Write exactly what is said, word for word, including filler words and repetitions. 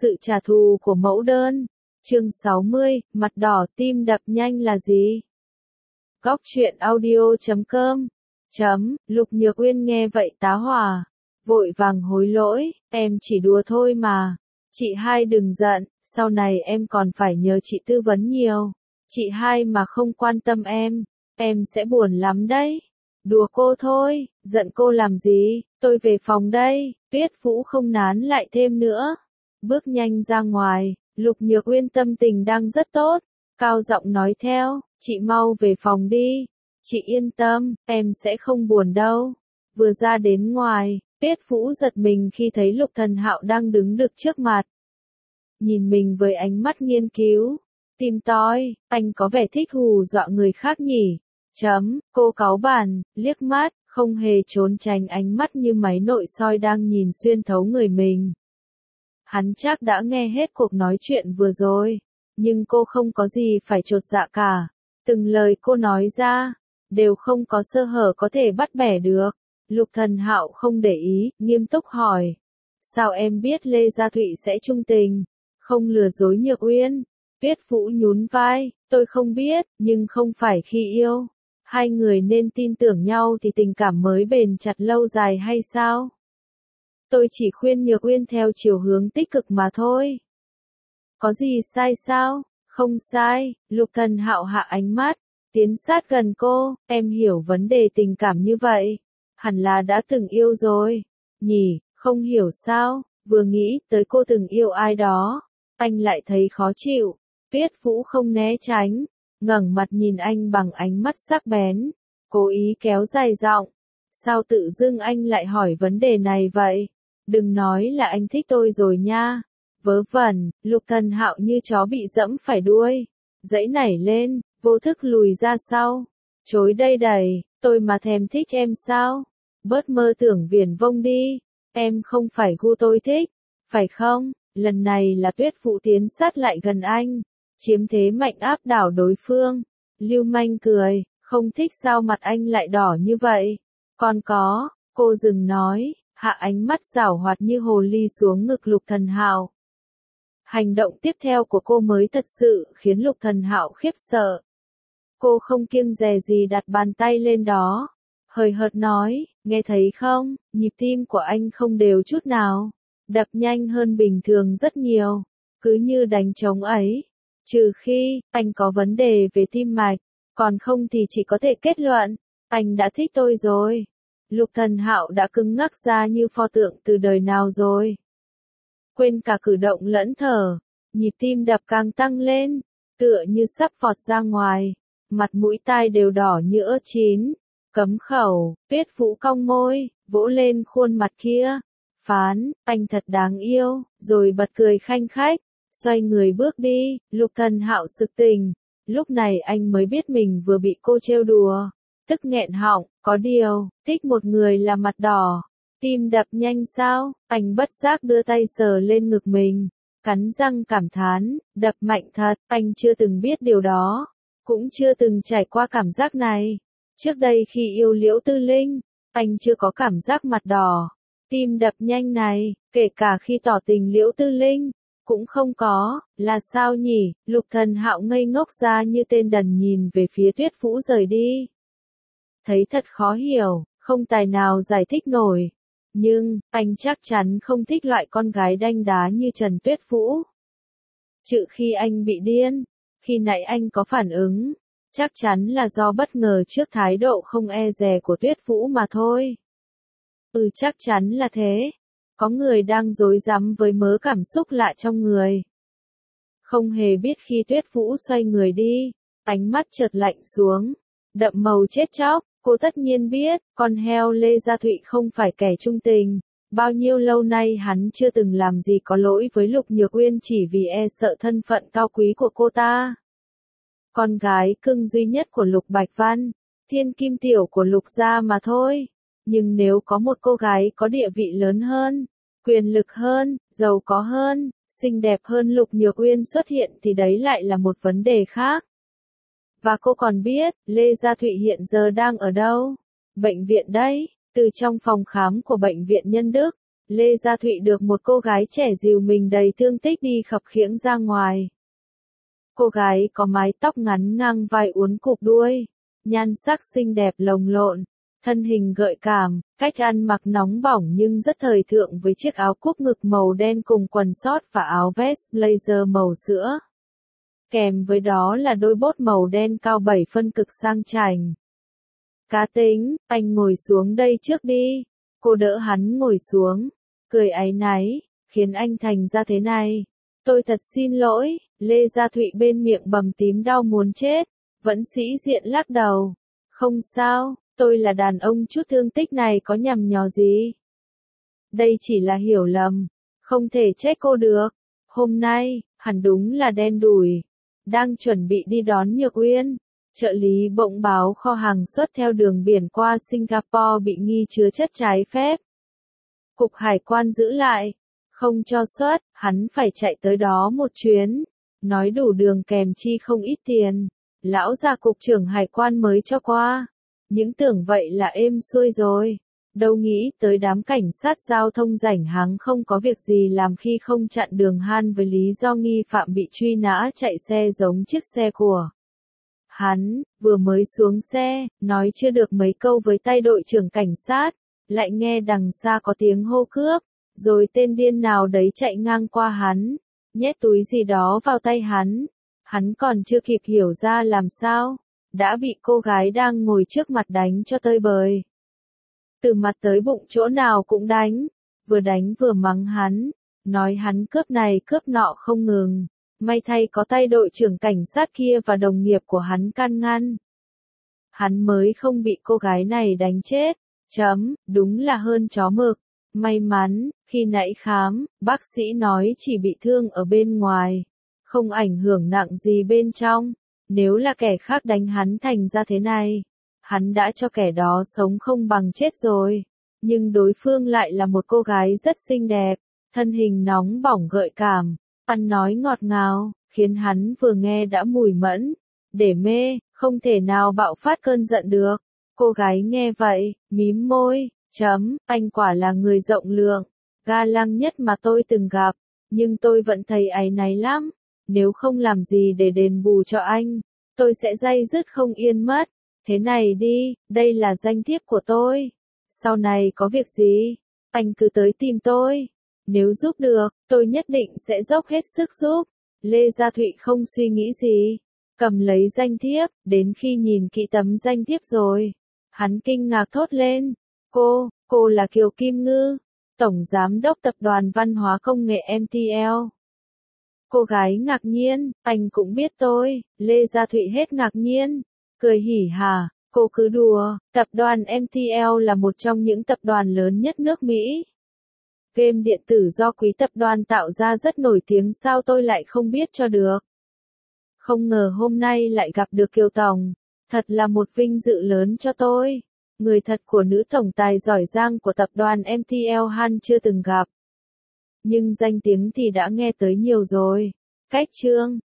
Sự trả thù của mẫu đơn. Chương sáu mươi, mặt đỏ tim đập nhanh là gì? Góc truyện audio chấm com. Chấm, Lục Nhược Uyên nghe vậy tá hỏa. Vội vàng hối lỗi, em chỉ đùa thôi mà. Chị hai đừng giận, sau này em còn phải nhờ chị tư vấn nhiều. Chị hai mà không quan tâm em, em sẽ buồn lắm đấy. Đùa cô thôi, giận cô làm gì, tôi về phòng đây. Tuyết Vũ không nán lại thêm nữa. Bước nhanh ra ngoài, Lục Nhược Uyên tâm tình đang rất tốt. Cao giọng nói theo, chị mau về phòng đi. Chị yên tâm, em sẽ không buồn đâu. Vừa ra đến ngoài, Tuyết Vũ giật mình khi thấy Lục Thần Hạo đang đứng đực trước mặt. Nhìn mình với ánh mắt nghiên cứu. Tìm tòi, anh có vẻ thích hù dọa người khác nhỉ. Chấm, cô cáu bản, liếc mắt, không hề trốn tránh ánh mắt như máy nội soi đang nhìn xuyên thấu người mình. Hắn chắc đã nghe hết cuộc nói chuyện vừa rồi, nhưng cô không có gì phải chột dạ cả. Từng lời cô nói ra, đều không có sơ hở có thể bắt bẻ được. Lục Thần Hạo không để ý, nghiêm túc hỏi. Sao em biết Lê Gia Thụy sẽ trung tình, không lừa dối Nhược Uyên? Tuyết Vũ nhún vai, tôi không biết, nhưng không phải khi yêu. Hai người nên tin tưởng nhau thì tình cảm mới bền chặt lâu dài hay sao? Tôi chỉ khuyên Nhược Uyên theo chiều hướng tích cực mà thôi. Có gì sai sao? Không sai, Lục Thần Hạo hạ ánh mắt, tiến sát gần cô, em hiểu vấn đề tình cảm như vậy. Hẳn là đã từng yêu rồi. Nhỉ, không hiểu sao, vừa nghĩ tới cô từng yêu ai đó, anh lại thấy khó chịu. Tuyết Vũ không né tránh, ngẩng mặt nhìn anh bằng ánh mắt sắc bén, cố ý kéo dài giọng. Sao tự dưng anh lại hỏi vấn đề này vậy? Đừng nói là anh thích tôi rồi nha. Vớ vẩn, Lục Thần Hạo như chó bị dẫm phải đuôi. Dãy nảy lên, vô thức lùi ra sau. Chối đây đầy, tôi mà thèm thích em sao? Bớt mơ tưởng viển vông đi. Em không phải gu tôi thích, phải không? Lần này là Tuyết Vũ tiến sát lại gần anh, chiếm thế mạnh áp đảo đối phương. Lưu manh cười, không thích sao mặt anh lại đỏ như vậy. Còn có, cô dừng nói, hạ ánh mắt giảo hoạt như hồ ly xuống ngực Lục Thần Hạo. Hành động tiếp theo của cô mới thật sự khiến Lục Thần Hạo khiếp sợ. Cô không kiêng dè gì đặt bàn tay lên đó, hời hợt nói, nghe thấy không, nhịp tim của anh không đều chút nào, đập nhanh hơn bình thường rất nhiều, cứ như đánh trống ấy. Trừ khi, anh có vấn đề về tim mạch, còn không thì chỉ có thể kết luận, anh đã thích tôi rồi. Lục Thần Hạo đã cứng ngắc ra như pho tượng từ đời nào rồi. Quên cả cử động lẫn thở, nhịp tim đập càng tăng lên, tựa như sắp vọt ra ngoài, mặt mũi tai đều đỏ như ớt chín. Cấm khẩu, Tuyết Vũ cong môi, vỗ lên khuôn mặt kia. Phán, anh thật đáng yêu, rồi bật cười khanh khách. Xoay người bước đi, Lục Thần Hạo sực tỉnh. Lúc này anh mới biết mình vừa bị cô trêu đùa. Tức nghẹn họng, có điều, thích một người là mặt đỏ. Tim đập nhanh sao, anh bất giác đưa tay sờ lên ngực mình. Cắn răng cảm thán, đập mạnh thật, anh chưa từng biết điều đó. Cũng chưa từng trải qua cảm giác này. Trước đây khi yêu Liễu Tư Linh, anh chưa có cảm giác mặt đỏ, tim đập nhanh này, kể cả khi tỏ tình Liễu Tư Linh, cũng không có, là sao nhỉ? Lục Thần Hạo ngây ngốc ra như tên đần nhìn về phía Tuyết Vũ rời đi. Thấy thật khó hiểu, không tài nào giải thích nổi. Nhưng, anh chắc chắn không thích loại con gái đanh đá như Trần Tuyết Vũ. Trừ khi anh bị điên, khi nãy anh có phản ứng. Chắc chắn là do bất ngờ trước thái độ không e dè của Tuyết Vũ mà thôi. Ừ chắc chắn là thế. Có người đang rối rắm với mớ cảm xúc lạ trong người. Không hề biết khi Tuyết Vũ xoay người đi, ánh mắt chợt lạnh xuống, đậm màu chết chóc. Cô tất nhiên biết, con heo Lê Gia Thụy không phải kẻ trung tình. Bao nhiêu lâu nay hắn chưa từng làm gì có lỗi với Lục Nhược Uyên chỉ vì e sợ thân phận cao quý của cô ta. Con gái cưng duy nhất của Lục Bạch Văn, thiên kim tiểu của Lục gia mà thôi. Nhưng nếu có một cô gái có địa vị lớn hơn, quyền lực hơn, giàu có hơn, xinh đẹp hơn Lục Nhược Uyên xuất hiện thì đấy lại là một vấn đề khác. Và cô còn biết, Lê Gia Thụy hiện giờ đang ở đâu? Bệnh viện đấy, từ trong phòng khám của bệnh viện Nhân Đức, Lê Gia Thụy được một cô gái trẻ dìu mình đầy thương tích đi khập khiễng ra ngoài. Cô gái có mái tóc ngắn ngang vai uốn cụp đuôi, nhan sắc xinh đẹp lồng lộn, thân hình gợi cảm, cách ăn mặc nóng bỏng nhưng rất thời thượng với chiếc áo cúp ngực màu đen cùng quần sót và áo vest blazer màu sữa. Kèm với đó là đôi bốt màu đen cao bảy phân cực sang chảnh. Cá tính, anh ngồi xuống đây trước đi. Cô đỡ hắn ngồi xuống, cười áy náy, khiến anh thành ra thế này. Tôi thật xin lỗi, Lê Gia Thụy bên miệng bầm tím đau muốn chết, vẫn sĩ diện lắc đầu. Không sao, tôi là đàn ông chút thương tích này có nhằm nhò gì. Đây chỉ là hiểu lầm, không thể trách cô được. Hôm nay, hẳn đúng là đen đủi. Đang chuẩn bị đi đón Nhược Uyên, trợ lý bỗng báo kho hàng xuất theo đường biển qua Singapore bị nghi chứa chất trái phép. Cục hải quan giữ lại, không cho xuất, hắn phải chạy tới đó một chuyến, nói đủ đường kèm chi không ít tiền, lão già cục trưởng hải quan mới cho qua. Những tưởng vậy là êm xuôi rồi, đâu nghĩ tới đám cảnh sát giao thông rảnh háng không có việc gì làm khi không chặn đường han với lý do nghi phạm bị truy nã chạy xe giống chiếc xe của hắn. Vừa mới xuống xe, nói chưa được mấy câu với tay đội trưởng cảnh sát, lại nghe đằng xa có tiếng hô cướp, rồi tên điên nào đấy chạy ngang qua hắn, nhét túi gì đó vào tay hắn. Hắn còn chưa kịp hiểu ra làm sao, đã bị cô gái đang ngồi trước mặt đánh cho tơi bời. Từ mặt tới bụng chỗ nào cũng đánh, vừa đánh vừa mắng hắn, nói hắn cướp này cướp nọ không ngừng. May thay có tay đội trưởng cảnh sát kia và đồng nghiệp của hắn can ngăn. Hắn mới không bị cô gái này đánh chết. Chấm, đúng là hơn chó mực. May mắn, khi nãy khám, bác sĩ nói chỉ bị thương ở bên ngoài, không ảnh hưởng nặng gì bên trong. Nếu là kẻ khác đánh hắn thành ra thế này, hắn đã cho kẻ đó sống không bằng chết rồi. Nhưng đối phương lại là một cô gái rất xinh đẹp, thân hình nóng bỏng gợi cảm, ăn nói ngọt ngào, khiến hắn vừa nghe đã mùi mẫn, để mê, không thể nào bạo phát cơn giận được. Cô gái nghe vậy, mím môi, chấm, anh quả là người rộng lượng, ga lăng nhất mà tôi từng gặp, nhưng tôi vẫn thấy áy náy lắm, nếu không làm gì để đền bù cho anh, tôi sẽ day dứt không yên mất. Thế này đi, đây là danh thiếp của tôi, sau này có việc gì, anh cứ tới tìm tôi, nếu giúp được, tôi nhất định sẽ dốc hết sức giúp. Lê Gia Thụy không suy nghĩ gì, cầm lấy danh thiếp, đến khi nhìn kỹ tấm danh thiếp rồi, hắn kinh ngạc thốt lên, cô, cô là Kiều Kim Ngư, Tổng Giám đốc Tập đoàn Văn hóa Công nghệ em tê lờ. Cô gái ngạc nhiên, anh cũng biết tôi. Lê Gia Thụy hết ngạc nhiên, cười hỉ hả, cô cứ đùa, tập đoàn em tê lờ là một trong những tập đoàn lớn nhất nước Mỹ. Game điện tử do quý tập đoàn tạo ra rất nổi tiếng, sao tôi lại không biết cho được. Không ngờ hôm nay lại gặp được Kiều Tổng, thật là một vinh dự lớn cho tôi. Người thật của nữ tổng tài giỏi giang của tập đoàn em tê lờ han chưa từng gặp. Nhưng danh tiếng thì đã nghe tới nhiều rồi. Cách chương